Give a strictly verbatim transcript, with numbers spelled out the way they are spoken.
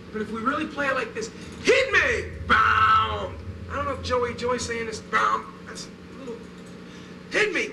But if we really play it like this, hit me! Boom! I don't know if Joey Joy saying this, boom. That's a little. Hit me!